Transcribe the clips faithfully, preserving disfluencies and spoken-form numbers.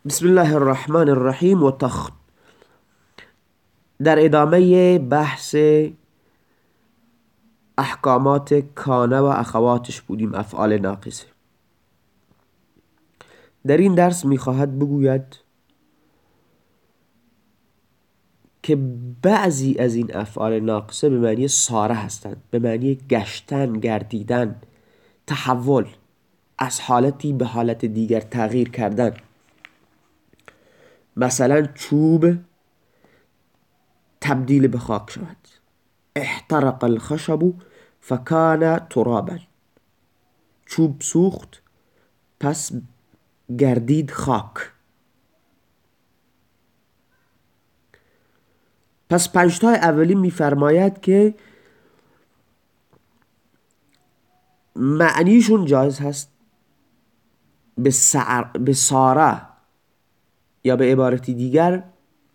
بسم الله الرحمن الرحیم و تخت در ادامه بحث احکامات کانه و اخواتش بودیم، افعال ناقصه. در این درس میخواهد بگوید که بعضی از این افعال ناقصه به معنی ساره هستند، به معنی گشتن، گردیدن، تحول، از حالتی به حالت دیگر تغییر کردن. مثلا چوب تبدیل به خاک شود. احترق الخشب فکان ترابا. چوب سوخت پس گردید خاک. پس پنجتای اولی میفرماید که معنیشون جایز هست به, سعر به ساره، یا به عبارتی دیگر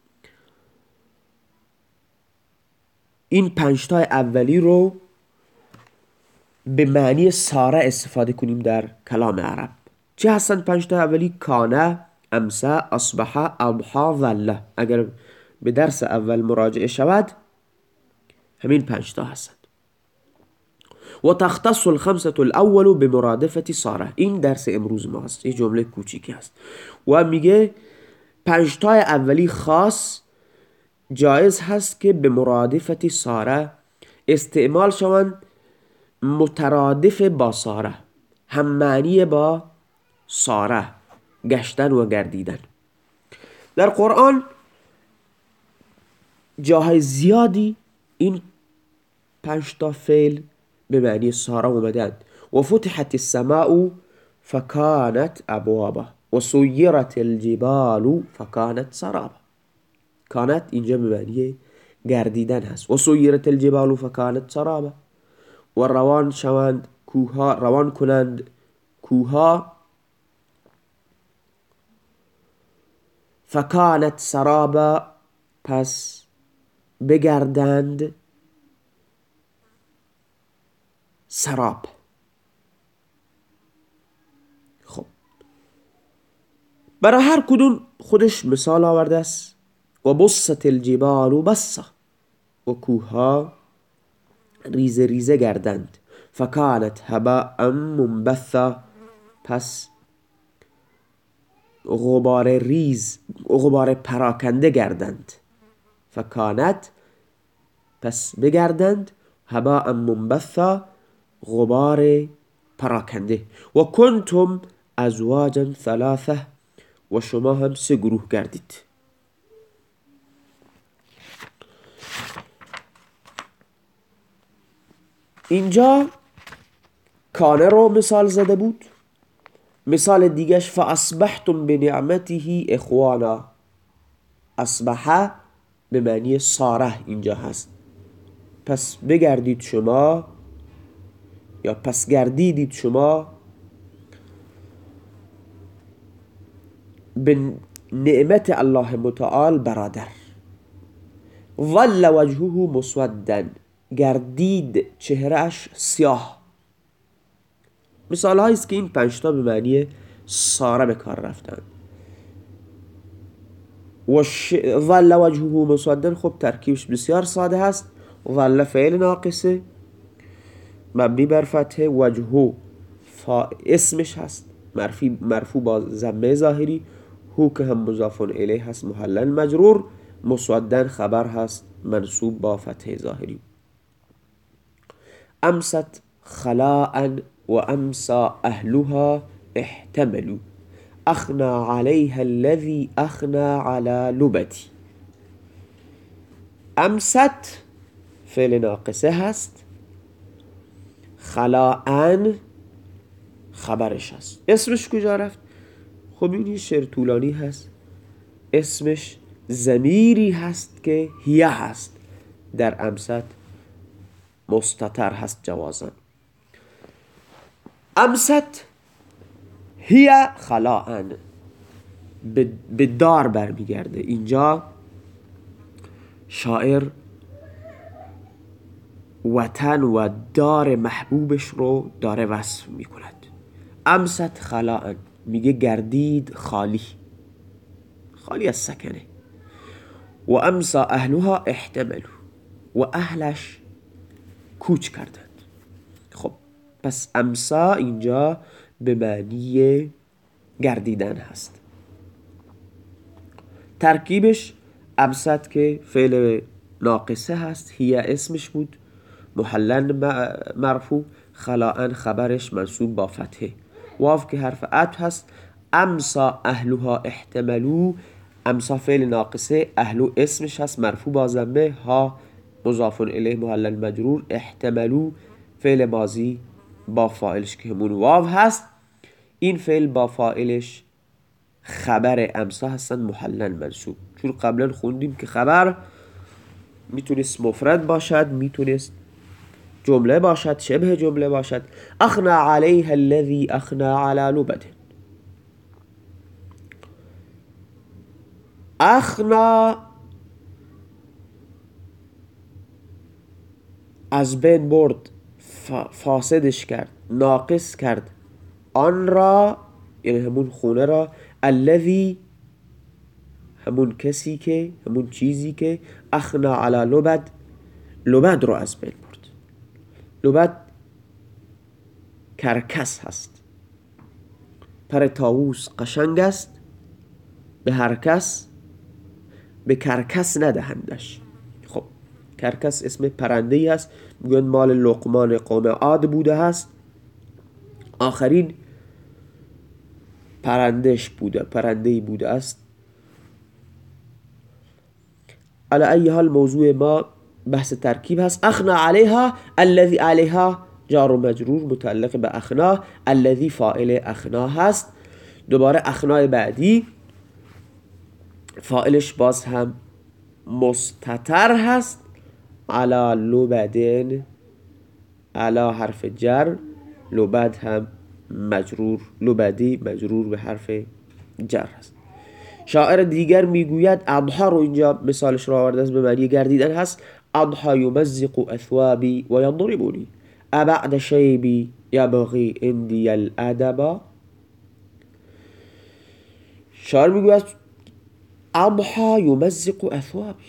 این پنجتای اولی رو به معنی ساره استفاده کنیم در کلام عرب. چه هستند پنجتای اولی؟ کانه، امسه، اصبح، اضحی، ظله. اگر به درس اول مراجعه شود همین پنجتا هستند. و تختص الخمسة الاول بمرادفة ساره. این درس امروز ما هست، یه جمله کوچیکی هست و میگه پنجتای اولی خاص جایز هست که به مرادفت ساره استعمال شوند، مترادف با ساره، هم معنی با ساره، گشتن و گردیدن. در قرآن جاهای زیادی این پنجتا فعل به معنی ساره اومدند. و فتحت السماء فکانت ابوابا و سیرت الجبال فکانت سرابا. کانت اینجا به معنی گردیدن هست. و سیرت الجبال فکانت سرابا. و روان شوند کوها، روان کنند کوها، فکانت سرابا، پس بگردند سراب. خب برای هر کدوم خودش مثال آورده است. و بست الجبال بسا، و کوها ریزه ریزه گردند. فکانت هباء منبثا، پس غبار ریز، غبار پراکنده گردند. فکانت، پس بگردند، هباء منبثا، غبار پراکنده. و کنتم ازواجا ثلاثه، و شما هم سه گروه گردید. اینجا کانه رو مثال زده بود. مثال دیگش فاصبحتم بنعمته اخوانا. اصبح به معنی ساره اینجا هست، پس بگردید شما، یا پس گردیدید شما به نعمت الله متعال برادر. ظل وجهه مسودا، گردید چهرهش سیاه. مثال هایی است که این پنجتا به معنی ساره به کار رفتن. و ش... ظل وجهه مسودا، خب ترکیبش بسیار ساده هست. ظل فعل ناقصه مبنی بر فتح، وجهه فا... اسمش هست مرفوع با ضمه ظاهری، هو که هم مضاف الیه هست محلل مجرور، مسودا خبر هست منصوب با فتح ظاهری. امست خلاء و امسا اهلها احتملوا اخنا علیها الذي اخنا على لبتی. امست فعل ناقصه هست، خلاءن خبرش هست. اسمش کجا رفت؟ خب این شعر طولانی هست. اسمش ضمیری هست که هیه هست، در امست مستتر هست جوازن. امست هیه خلاءن، به دار برمیگرده. اینجا شاعر وطن و دار محبوبش رو داره وصف میکند. امست خلاءن، میگه گردید خالی. خالی از سکنه. و امسا اهلها احتملو، و اهلش کوچ کردند. خب پس امسا اینجا به معنی گردیدن هست. ترکیبش امسد که فعل ناقصه هست، هی اسمش بود محلن مرفوع، خلاءن خبرش منصوب با فتحه، واو که حرف عطف هست. امسا اهلها احتملو، امسا فعل ناقصه، اهلو اسمش هست مرفوع با ضمه، ها مضاف الیه محلن مجرور، احتملو فعل ماضی با فاعلش که همون واو هست. این فعل با فاعلش خبر امسا هستن محلن منصوب، چون قبلا خوندیم که خبر میتونست مفرد باشد، میتونست جمله باشد، شبه جمله باشد. اخنا علیها الذی اخنا علی لبده، اخنا از بین برد، فاسدش کرد، ناقص کرد آن را، یعنی همون خونه را، الذی همون کسی که، همون چیزی که، اخنا علی لبد، لبد رو از بین برد. لبد کرکس هست. پر طاووس قشنگ است، به هر کس به کرکس ندهندش. خب کرکس اسم پرنده‌ای است، میگن مال لقمان قوم عاد بوده هست، آخرین پرندش بوده، پرنده‌ای بوده است. علی ای حال موضوع ما بحث ترکیب هست. اخنا علیها، الذی علیها جار و مجرور متعلق به اخنا، الذی فاعل اخنا هست. دوباره اخنای بعدی فاعلش باز هم مستتر هست، علی لبدن، علی حرف جر، لبد هم مجرور، لبدی مجرور به حرف جر هست. شاعر دیگر میگوید اضحا رو اینجا مثالش رو آورده است، به معنی گردیدن هست. اضحا یمزق اثوابی و یضربونی، ابعد شیبی یبغی عندی الادب. شاعر میگوید اضحا یمزق اثوابی،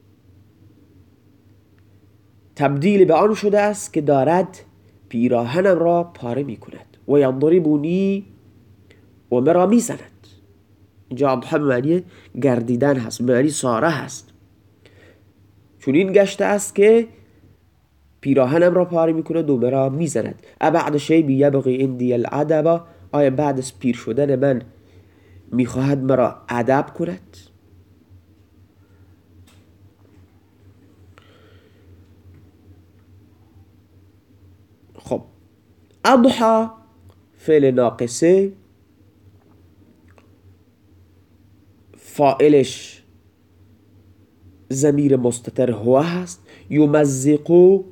تبدیل به آن شده است که دارد پیراهنم را پاره می کند، و یضربونی و مرا می زند. اینجا اضحا به معنی گردیدن هست، به معنی ساره هست، چون این گشته است که پیراهنم را پاره می کند و مرا می زند. ابعد شیبی یبغی عندی الادب، آیا بعد از پیر شدن من میخواهد مرا ادب کند؟ خب اضحا فعل ناقصه، فاعلش ضمیر مستتر هو هست. یمزقو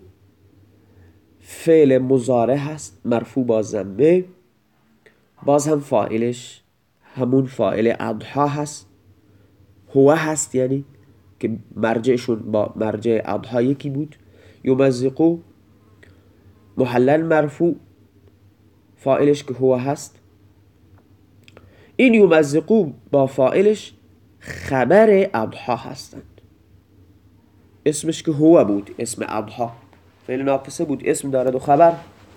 فعل مضارع هست مرفوع با ضمه، باز هم فاعلش همون فاعل اضحا هست، هو هست، یعنی که مرجعشون با مرجع اضحا یکی بود. یمزقو محلن مرفوع، فاعلش که هو هست. این یمزقو با فاعلش خبر اضحا هستند، اسمش که هو بود، اسم اضحا فعل ناقصه بود، اسم دارد و خبر.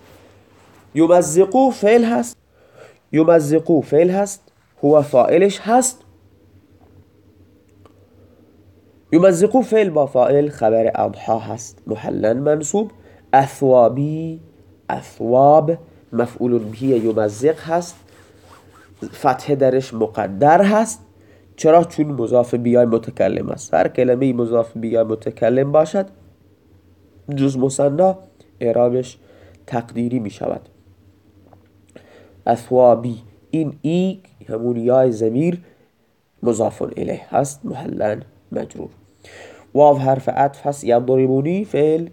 یمزقو فعل هست، یمزقو فعل هست، هو فاعلش هست. یمزقو فعل با فاعل خبر اضحا هست محلن منصوب. اثوابی، اثواب مفعول به یمزق هست، فتح درش مقدر هست. چرا؟ چون مضاف بیای متکلم است. هر کلمه مضاف بیای متکلم باشد جز مثنا اعرابش تقدیری می شود. اثوابی، این ای همون یای ضمیر مضاف الیه هست محلن مجرور. واو حرف عطف هست. یضربونی فعل،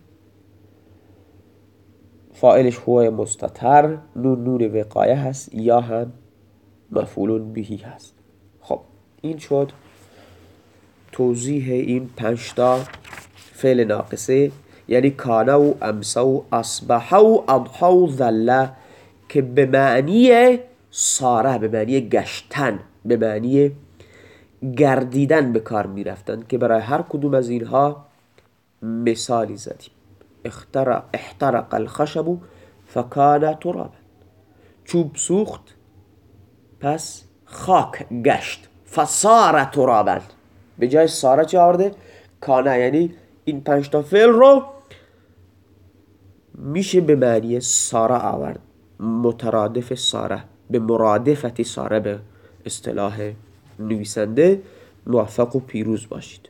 فاعلش هو مستتر، نون نون وقایه هست، یا هم مفعول بهی هست. خب این شد توضیح این پنجتا فعل ناقصه، یعنی کانه و امسه و اصبحه و اضحا و ظله، که به معنی ساره، به معنی گشتن، به معنی گردیدن به کار می رفتن که برای هر کدوم از اینها مثالی زدیم. احترق, احترق الخشب فکان ترابا، چوب سوخت پس خاک گشت. فصار ترابا، به جای ساره چه آورده؟ کانه. یعنی این پنج تا فعل رو میشه به معنی ساره آورد، مترادف ساره، به مرادفت ساره به اصطلاح نویسنده. موفق و پیروز باشید.